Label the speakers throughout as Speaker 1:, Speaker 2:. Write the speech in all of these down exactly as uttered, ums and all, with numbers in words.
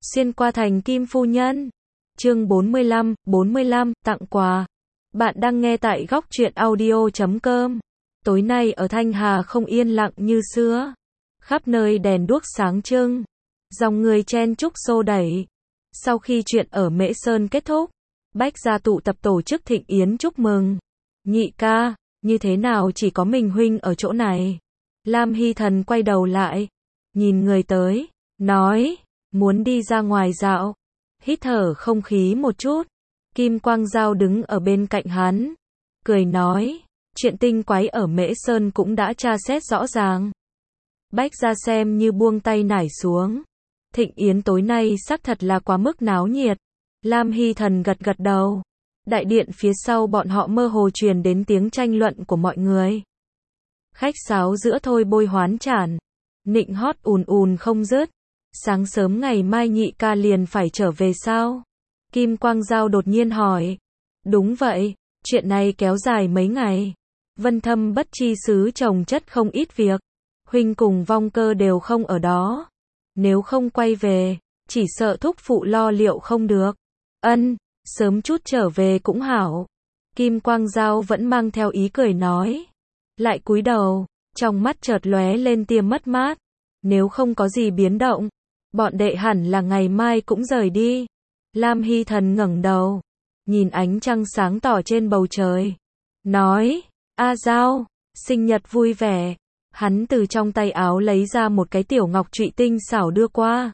Speaker 1: Xuyên qua thành Kim phu nhân. Chương bốn mươi lăm, bốn mươi lăm, tặng quà. Bạn đang nghe tại góc truyện audio chấm com. Tối nay ở Thanh Hà không yên lặng như xưa. Khắp nơi đèn đuốc sáng trưng. Dòng người chen chúc xô đẩy. Sau khi chuyện ở Mễ Sơn kết thúc, Bách gia tụ tập tổ chức thịnh yến chúc mừng. Nhị ca, như thế nào chỉ có mình huynh ở chỗ này? Lam Hy Thần quay đầu lại, nhìn người tới, nói, muốn đi ra ngoài dạo, hít thở không khí một chút. Kim Quang Giao đứng ở bên cạnh hắn, cười nói, chuyện tinh quái ở Mễ Sơn cũng đã tra xét rõ ràng. Bách gia xem như buông tay nải xuống. Thịnh yến tối nay xác thật là quá mức náo nhiệt. Lam Hy Thần gật gật đầu. Đại điện phía sau bọn họ mơ hồ truyền đến tiếng tranh luận của mọi người. Khách sáo giữa thôi bôi hoán chản, nịnh hót ùn ùn không dứt. Sáng sớm ngày mai nhị ca liền phải trở về sao? Kim Quang Giao đột nhiên hỏi. Đúng vậy, chuyện này kéo dài mấy ngày. Vân Thâm bất chi xứ chồng chất không ít việc. Huynh cùng Vong Cơ đều không ở đó. Nếu không quay về, chỉ sợ thúc phụ lo liệu không được. Ân, sớm chút trở về cũng hảo. Kim Quang Giao vẫn mang theo ý cười nói. Lại cúi đầu, trong mắt chợt lóe lên tia mất mát. Nếu không có gì biến động, bọn đệ hẳn là ngày mai cũng rời đi. Lam Hy Thần ngẩng đầu, nhìn ánh trăng sáng tỏ trên bầu trời. Nói, A Giao, sinh nhật vui vẻ. Hắn từ trong tay áo lấy ra một cái tiểu ngọc trụy tinh xảo đưa qua.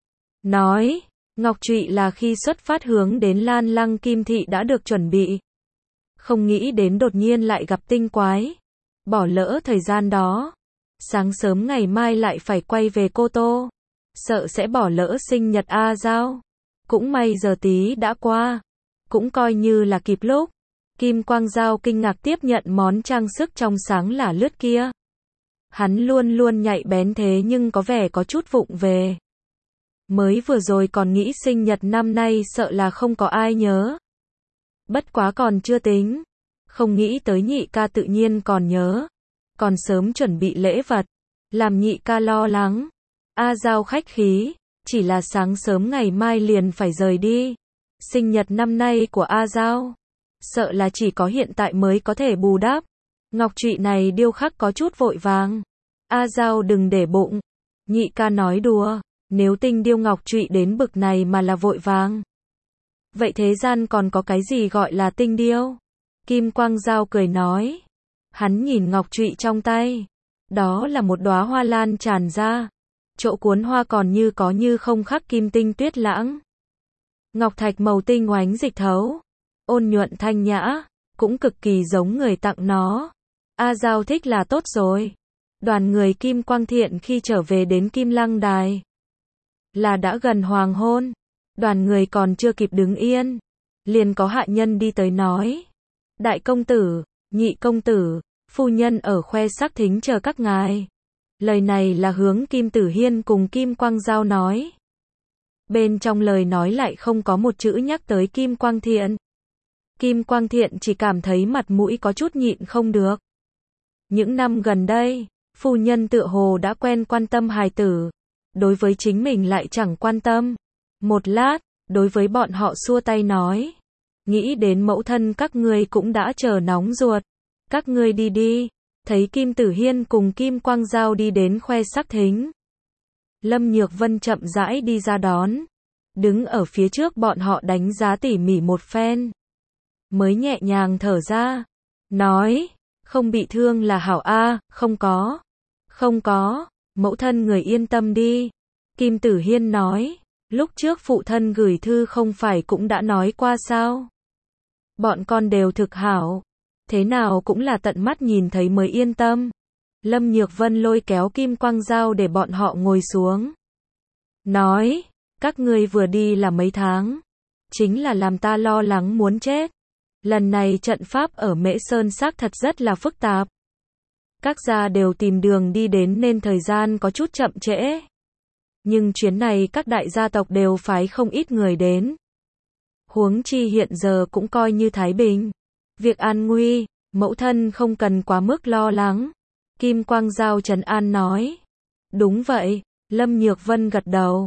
Speaker 1: Nói, ngọc trụy là khi xuất phát hướng đến Lan Lăng Kim Thị đã được chuẩn bị. Không nghĩ đến đột nhiên lại gặp tinh quái. Bỏ lỡ thời gian đó. Sáng sớm ngày mai lại phải quay về Cô Tô. Sợ sẽ bỏ lỡ sinh nhật A Giao. Cũng may giờ tí đã qua. Cũng coi như là kịp lúc. Kim Quang Giao kinh ngạc tiếp nhận món trang sức trong sáng lả lướt kia. Hắn luôn luôn nhạy bén thế nhưng có vẻ có chút vụng về. Mới vừa rồi còn nghĩ sinh nhật năm nay sợ là không có ai nhớ. Bất quá còn chưa tính. Không nghĩ tới nhị ca tự nhiên còn nhớ. Còn sớm chuẩn bị lễ vật. Làm nhị ca lo lắng. A Giao khách khí. Chỉ là sáng sớm ngày mai liền phải rời đi. Sinh nhật năm nay của A Giao. Sợ là chỉ có hiện tại mới có thể bù đắp. Ngọc trụy này điêu khắc có chút vội vàng. A Giao đừng để bụng. Nhị ca nói đùa. Nếu tinh điêu ngọc trụy đến bực này mà là vội vàng. Vậy thế gian còn có cái gì gọi là tinh điêu? Kim Quang Giao cười nói. Hắn nhìn ngọc trụy trong tay. Đó là một đóa hoa lan tràn ra. Chỗ cuốn hoa còn như có như không khắc kim tinh tuyết lãng. Ngọc thạch màu tinh oánh dịch thấu. Ôn nhuận thanh nhã. Cũng cực kỳ giống người tặng nó. A Giao thích là tốt rồi. Đoàn người Kim Quang Thiện khi trở về đến Kim Lăng Đài. Là đã gần hoàng hôn. Đoàn người còn chưa kịp đứng yên. Liền có hạ nhân đi tới nói. Đại công tử, nhị công tử, phu nhân ở khoe sắc thính chờ các ngài. Lời này là hướng Kim Tử Hiên cùng Kim Quang Giao nói. Bên trong lời nói lại không có một chữ nhắc tới Kim Quang Thiện. Kim Quang Thiện chỉ cảm thấy mặt mũi có chút nhịn không được. Những năm gần đây, phu nhân tựa hồ đã quen quan tâm hài tử. Đối với chính mình lại chẳng quan tâm. Một lát, đối với bọn họ xua tay nói. Nghĩ đến mẫu thân các ngươi cũng đã chờ nóng ruột. Các ngươi đi đi. Thấy Kim Tử Hiên cùng Kim Quang Giao đi đến khoe sắc thính. Lâm Nhược Vân chậm rãi đi ra đón. Đứng ở phía trước bọn họ đánh giá tỉ mỉ một phen. Mới nhẹ nhàng thở ra. Nói, không bị thương là hảo a, không có. Không có, mẫu thân người yên tâm đi. Kim Tử Hiên nói, lúc trước phụ thân gửi thư không phải cũng đã nói qua sao. Bọn con đều thực hảo. Thế nào cũng là tận mắt nhìn thấy mới yên tâm. Lâm Nhược Vân lôi kéo Kim Quang Giao để bọn họ ngồi xuống. Nói, các ngươi vừa đi là mấy tháng. Chính là làm ta lo lắng muốn chết. Lần này trận pháp ở Mễ Sơn xác thật rất là phức tạp. Các gia đều tìm đường đi đến nên thời gian có chút chậm trễ. Nhưng chuyến này các đại gia tộc đều phái không ít người đến. Huống chi hiện giờ cũng coi như thái bình. Việc an nguy, mẫu thân không cần quá mức lo lắng. Kim Quang Giao trấn an nói. Đúng vậy, Lâm Nhược Vân gật đầu.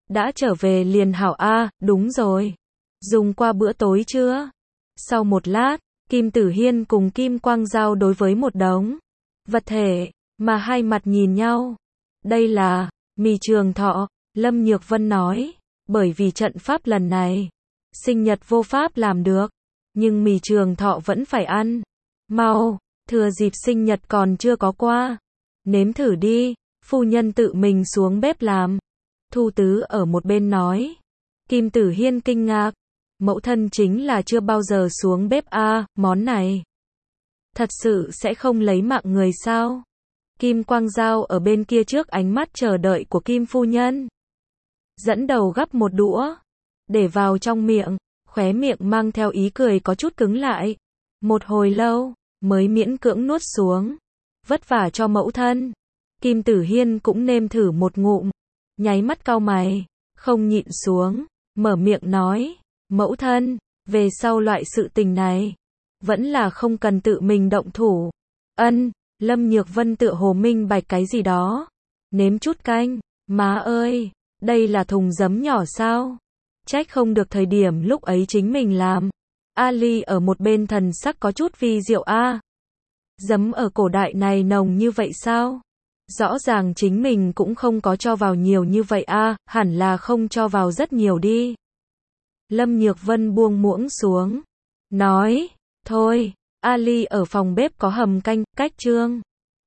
Speaker 1: Đã trở về liền hảo a, đúng rồi. Dùng qua bữa tối chưa? Sau một lát, Kim Tử Hiên cùng Kim Quang Giao đối với một đống vật thể, mà hai mặt nhìn nhau. Đây là mì trường thọ, Lâm Nhược Vân nói, bởi vì trận pháp lần này, sinh nhật vô pháp làm được, nhưng mì trường thọ vẫn phải ăn. Mau, thừa dịp sinh nhật còn chưa có qua, nếm thử đi, phu nhân tự mình xuống bếp làm. Thu Tứ ở một bên nói. Kim Tử Hiên kinh ngạc, mẫu thân chính là chưa bao giờ xuống bếp a, món này thật sự sẽ không lấy mạng người sao? Kim Quang Giao ở bên kia trước ánh mắt chờ đợi của Kim phu nhân, dẫn đầu gắp một đũa, để vào trong miệng, khóe miệng mang theo ý cười có chút cứng lại. Một hồi lâu, mới miễn cưỡng nuốt xuống. Vất vả cho mẫu thân. Kim Tử Hiên cũng nêm thử một ngụm, nháy mắt cau mày, không nhịn xuống, mở miệng nói, mẫu thân, về sau loại sự tình này, vẫn là không cần tự mình động thủ. Ân, Lâm Nhược Vân tựa hồ minh bạch cái gì đó. Nếm chút canh, má ơi, đây là thùng giấm nhỏ sao? Trách không được thời điểm lúc ấy chính mình làm. Ali ở một bên thần sắc có chút vi diệu a. Giấm ở cổ đại này nồng như vậy sao? Rõ ràng chính mình cũng không có cho vào nhiều như vậy a, hẳn là không cho vào rất nhiều đi. Lâm Nhược Vân buông muỗng xuống, nói, thôi, Ali ở phòng bếp có hầm canh, cách trương.